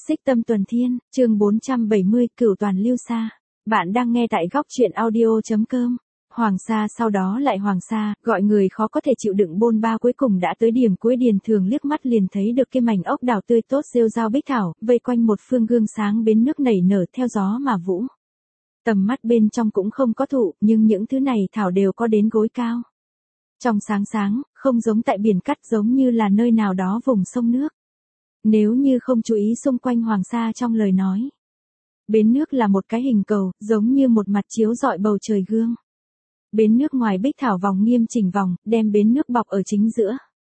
Xích Tâm Tuần Thiên, chương 470, Cửu Toàn Lưu Sa. Bạn đang nghe tại góc truyện audio.com. Hoàng Sa sau đó lại Hoàng Sa, gọi người khó có thể chịu đựng bôn ba cuối cùng đã tới điểm cuối. Điền Thường liếc mắt liền thấy được cái mảnh ốc đảo tươi tốt rêu rao bích thảo, vây quanh một phương gương sáng bến nước nảy nở theo gió mà vũ. Tầm mắt bên trong cũng không có thụ, nhưng những thứ này thảo đều có đến gối cao. Trong sáng sáng, không giống tại biển cắt, giống như là nơi nào đó vùng sông nước. Nếu như không chú ý xung quanh Hoàng Sa trong lời nói. Bến nước là một cái hình cầu, giống như một mặt chiếu rọi bầu trời gương. Bến nước ngoài bích thảo vòng nghiêm chỉnh vòng, đem bến nước bọc ở chính giữa.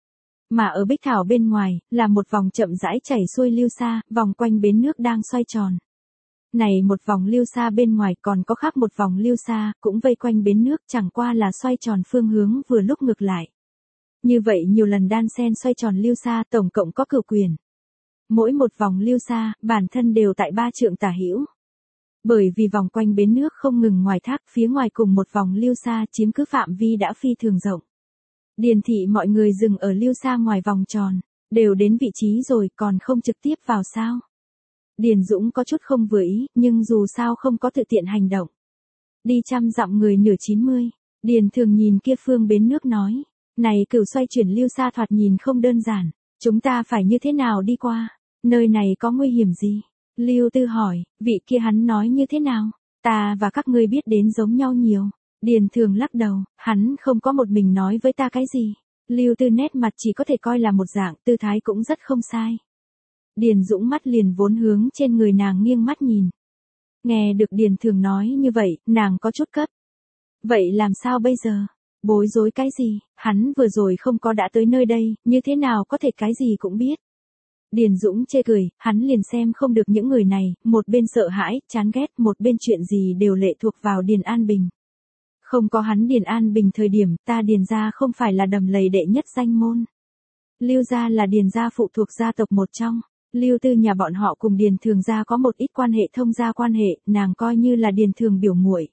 Mà ở bích thảo bên ngoài, là một vòng chậm rãi chảy xuôi lưu sa, vòng quanh bến nước đang xoay tròn. Này một vòng lưu sa bên ngoài còn có khác một vòng lưu sa, cũng vây quanh bến nước, chẳng qua là xoay tròn phương hướng vừa lúc ngược lại. Như vậy nhiều lần đan xen xoay tròn lưu sa tổng cộng có cửu quyền. Mỗi một vòng lưu sa, bản thân đều tại 3 trượng tả hữu. Bởi vì vòng quanh bến nước không ngừng ngoài thác, phía ngoài cùng một vòng lưu sa chiếm cứ phạm vi đã phi thường rộng. Điền thị mọi người dừng ở lưu sa ngoài vòng tròn, đều đến vị trí rồi còn không trực tiếp vào sao. Điền Dũng có chút không vừa ý, nhưng dù sao không có tự tiện hành động. Đi 100 dặm người nửa 90, Điền Thường nhìn kia phương bến nước nói, này cửu xoay chuyển lưu sa thoạt nhìn không đơn giản, chúng ta phải như thế nào đi qua, nơi này có nguy hiểm gì? Lưu Tư hỏi, vị kia hắn nói như thế nào? Ta và các ngươi biết đến giống nhau nhiều. Điền Thường lắc đầu, hắn không có một mình nói với ta cái gì. Lưu Tư nét mặt chỉ có thể coi là một dạng, tư thái cũng rất không sai. Điền Dũng mắt liền vốn hướng trên người nàng nghiêng mắt nhìn. Nghe được Điền Thường nói như vậy, nàng có chút cấp. Vậy làm sao bây giờ? Bối rối cái gì? Hắn vừa rồi không có đã tới nơi đây, như thế nào có thể cái gì cũng biết. Điền Dũng chê cười, hắn liền xem không được những người này, một bên sợ hãi, chán ghét, một bên chuyện gì đều lệ thuộc vào Điền An Bình. Không có hắn Điền An Bình thời điểm, ta Điền gia không phải là đầm lầy đệ nhất danh môn. Lưu gia là Điền gia phụ thuộc gia tộc một trong. Lưu Tư nhà bọn họ cùng Điền Thường gia có một ít quan hệ thông gia quan hệ, nàng coi như là Điền Thường biểu muội.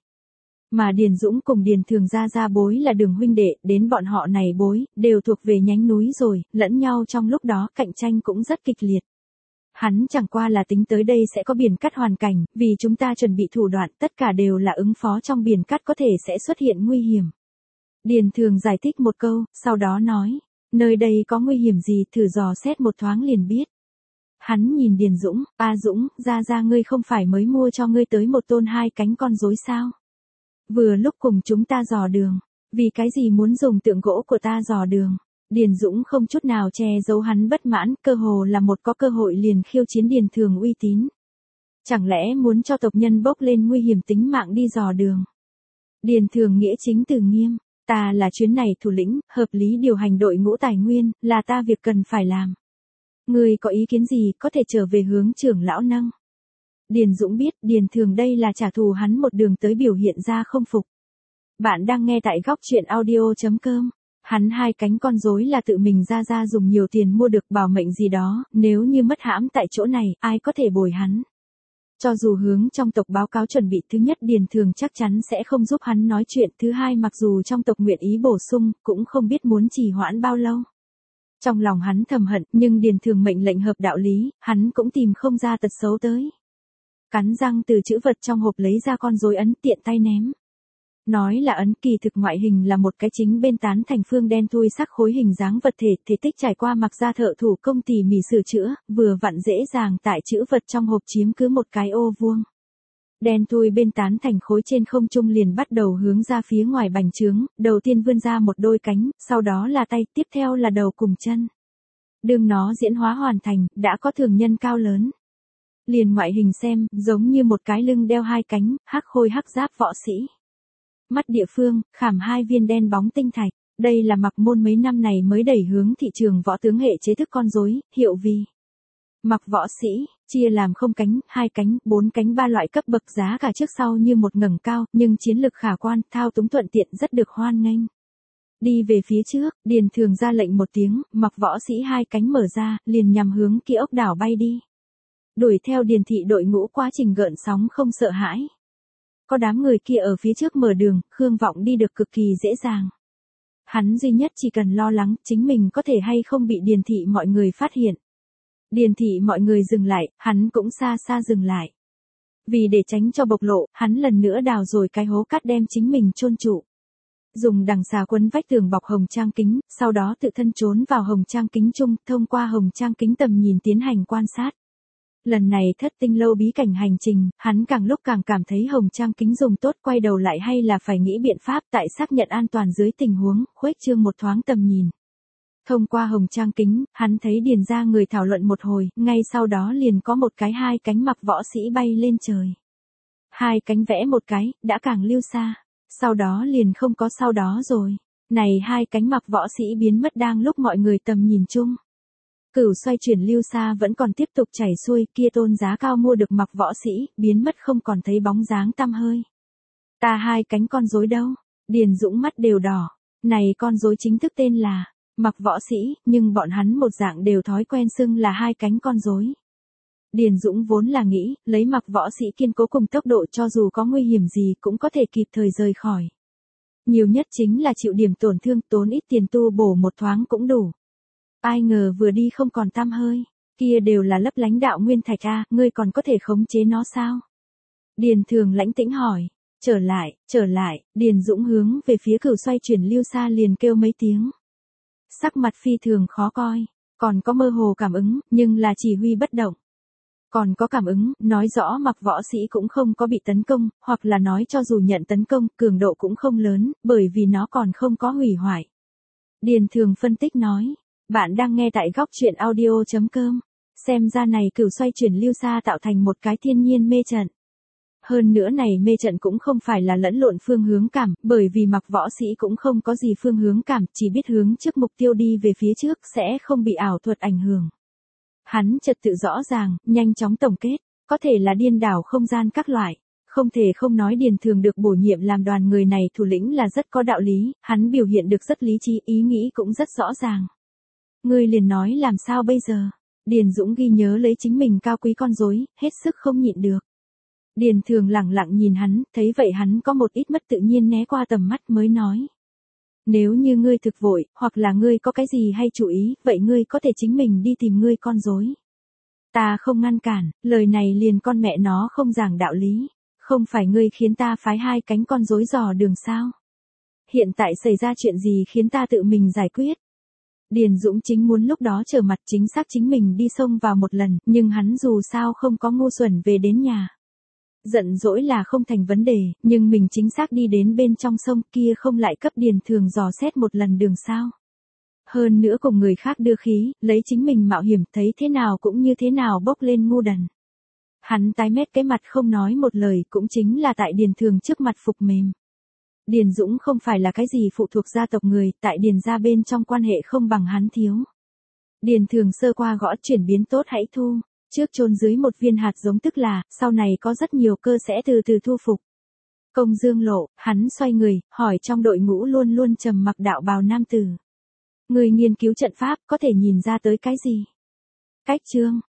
Mà Điền Dũng cùng Điền Thường gia bối là đường huynh đệ, đến bọn họ này bối, đều thuộc về nhánh núi rồi, lẫn nhau trong lúc đó cạnh tranh cũng rất kịch liệt. Hắn chẳng qua là tính tới đây sẽ có biển cắt hoàn cảnh, vì chúng ta chuẩn bị thủ đoạn, tất cả đều là ứng phó trong biển cắt có thể sẽ xuất hiện nguy hiểm. Điền Thường giải thích một câu, sau đó nói, nơi đây có nguy hiểm gì thử dò xét một thoáng liền biết. Hắn nhìn Điền Dũng, Dũng, ra ngươi không phải mới mua cho ngươi tới một tôn 2 cánh con rối sao? Vừa lúc cùng chúng ta dò đường, vì cái gì muốn dùng tượng gỗ của ta dò đường? Điền Dũng không chút nào che giấu hắn bất mãn, cơ hồ là một có cơ hội liền khiêu chiến Điền Thường uy tín. Chẳng lẽ muốn cho tộc nhân bốc lên nguy hiểm tính mạng đi dò đường? Điền Thường nghĩa chính từ nghiêm, ta là chuyến này thủ lĩnh, hợp lý điều hành đội ngũ tài nguyên, là ta việc cần phải làm. Ngươi có ý kiến gì có thể trở về hướng trưởng lão nâng. Điền Dũng biết Điền Thường đây là trả thù hắn một đường tới biểu hiện ra không phục. Bạn đang nghe tại góc truyện audio.com. Hắn 2 cánh con rối là tự mình ra dùng nhiều tiền mua được bảo mệnh gì đó, nếu như mất hãm tại chỗ này, ai có thể bồi hắn. Cho dù hướng trong tộc báo cáo chuẩn bị thứ nhất Điền Thường chắc chắn sẽ không giúp hắn nói chuyện, thứ hai mặc dù trong tộc nguyện ý bổ sung, cũng không biết muốn trì hoãn bao lâu. Trong lòng hắn thầm hận, nhưng Điền Thường mệnh lệnh hợp đạo lý, hắn cũng tìm không ra tật xấu tới. Cắn răng từ chữ vật trong hộp lấy ra con rối ấn tiện tay ném. Nói là ấn kỳ thực ngoại hình là một cái chính bên tán thành phương đen thui sắc khối hình dáng vật thể, thể tích trải qua mặc ra thợ thủ công tỉ mỉ sửa chữa, vừa vặn dễ dàng tại chữ vật trong hộp chiếm cứ một cái ô vuông. Đen thui bên tán thành khối trên không trung liền bắt đầu hướng ra phía ngoài bành trướng, đầu tiên vươn ra một đôi cánh, sau đó là tay, tiếp theo là đầu cùng chân. Đương nó diễn hóa hoàn thành, đã có thường nhân cao lớn. Liền ngoại hình xem, giống như một cái lưng đeo 2 cánh, hắc khôi hắc giáp võ sĩ. Mắt địa phương, khảm 2 viên đen bóng tinh thạch, đây là Mặc Môn mấy năm này mới đẩy hướng thị trường võ tướng hệ chế thức con rối, hiệu vì Mặc võ sĩ, chia làm 0 cánh, 2 cánh, 4 cánh 3 loại cấp bậc, giá cả trước sau như một ngẩng cao, nhưng chiến lực khả quan, thao túng thuận tiện rất được hoan nghênh. Đi về phía trước, Điền Thường ra lệnh một tiếng, Mặc võ sĩ 2 cánh mở ra, liền nhằm hướng kia ốc đảo bay đi. Đuổi theo Điền thị đội ngũ quá trình gợn sóng không sợ hãi. Có đám người kia ở phía trước mở đường, Khương Vọng đi được cực kỳ dễ dàng. Hắn duy nhất chỉ cần lo lắng chính mình có thể hay không bị Điền thị mọi người phát hiện. Điền thị mọi người dừng lại, hắn cũng xa xa dừng lại. Vì để tránh cho bộc lộ, hắn lần nữa đào rồi cái hố cát đem chính mình chôn trụ. Dùng đằng xà quấn vách tường bọc hồng trang kính, sau đó tự thân trốn vào hồng trang kính chung, thông qua hồng trang kính tầm nhìn tiến hành quan sát. Lần này thất tinh lâu bí cảnh hành trình, hắn càng lúc càng cảm thấy hồng trang kính dùng tốt, quay đầu lại hay là phải nghĩ biện pháp tại xác nhận an toàn dưới tình huống, khuếch trương một thoáng tầm nhìn. Thông qua hồng trang kính, hắn thấy Điền ra người thảo luận một hồi, ngay sau đó liền có một cái hai cánh mặc võ sĩ bay lên trời. Hai cánh vẽ một cái, đã càng lưu xa. Sau đó liền không có sau đó rồi. Này hai cánh mặc võ sĩ biến mất đang lúc mọi người tầm nhìn chung. Cửu xoay chuyển lưu xa vẫn còn tiếp tục chảy xuôi, kia tôn giá cao mua được mặc võ sĩ, biến mất không còn thấy bóng dáng tăm hơi. Ta hai cánh con rối đâu? Điền Dũng mắt đều đỏ. Này con rối chính thức tên là mặc võ sĩ, nhưng bọn hắn một dạng đều thói quen xưng là hai cánh con rối. Điền Dũng vốn là nghĩ, lấy mặc võ sĩ kiên cố cùng tốc độ cho dù có nguy hiểm gì cũng có thể kịp thời rời khỏi. Nhiều nhất chính là chịu điểm tổn thương, tốn ít tiền tu bổ một thoáng cũng đủ. Ai ngờ vừa đi không còn tăm hơi, kia đều là lấp lánh đạo nguyên thạch a, ngươi còn có thể khống chế nó sao? Điền Thường lãnh tĩnh hỏi, trở lại, Điền Dũng hướng về phía cửu xoay chuyển lưu xa liền kêu mấy tiếng. Sắc mặt phi thường khó coi, còn có mơ hồ cảm ứng, nhưng là chỉ huy bất động. Còn có cảm ứng, nói rõ mặc võ sĩ cũng không có bị tấn công, hoặc là nói cho dù nhận tấn công, cường độ cũng không lớn, bởi vì nó còn không có hủy hoại. Điền Thường phân tích nói, bạn đang nghe tại góc truyện audio.com, xem ra này cửu xoay chuyển lưu xa tạo thành một cái thiên nhiên mê trận. Hơn nữa này mê trận cũng không phải là lẫn lộn phương hướng cảm, bởi vì mặc võ sĩ cũng không có gì phương hướng cảm, chỉ biết hướng trước mục tiêu đi về phía trước, sẽ không bị ảo thuật ảnh hưởng. Hắn trật tự rõ ràng, nhanh chóng tổng kết, có thể là điên đảo không gian các loại. Không thể không nói Điền Thường được bổ nhiệm làm đoàn người này thủ lĩnh là rất có đạo lý, hắn biểu hiện được rất lý trí, ý nghĩ cũng rất rõ ràng. Ngươi liền nói làm sao bây giờ? Điền Dũng ghi nhớ lấy chính mình cao quý con rối, hết sức không nhịn được. Điền Thường lặng lặng nhìn hắn, thấy vậy hắn có một ít mất tự nhiên né qua tầm mắt mới nói. Nếu như ngươi thực vội, hoặc là ngươi có cái gì hay chú ý, vậy ngươi có thể chính mình đi tìm ngươi con rối. Ta không ngăn cản, lời này liền con mẹ nó không giảng đạo lý. Không phải ngươi khiến ta phái hai cánh con rối dò đường sao? Hiện tại xảy ra chuyện gì khiến ta tự mình giải quyết? Điền Dũng chính muốn lúc đó trở mặt chính xác chính mình đi xông vào một lần, nhưng hắn dù sao không có ngu xuẩn về đến nhà. Giận dỗi là không thành vấn đề, nhưng mình chính xác đi đến bên trong sông kia không lại cấp Điền Thường dò xét một lần đường sao. Hơn nữa cùng người khác đưa khí, lấy chính mình mạo hiểm thấy thế nào cũng như thế nào bốc lên ngu đần. Hắn tái mét cái mặt không nói một lời cũng chính là tại Điền Thường trước mặt phục mềm. Điền Dũng không phải là cái gì phụ thuộc gia tộc người, tại Điền gia bên trong quan hệ không bằng hắn thiếu. Điền Thường sơ qua gõ chuyển biến tốt hãy thu. Trước chôn dưới một viên hạt giống tức là, sau này có rất nhiều cơ sẽ từ từ thu phục. Công Dương Lộ, hắn xoay người, hỏi trong đội ngũ luôn luôn trầm mặc đạo bào nam tử. Người nghiên cứu trận pháp có thể nhìn ra tới cái gì? Cách chương,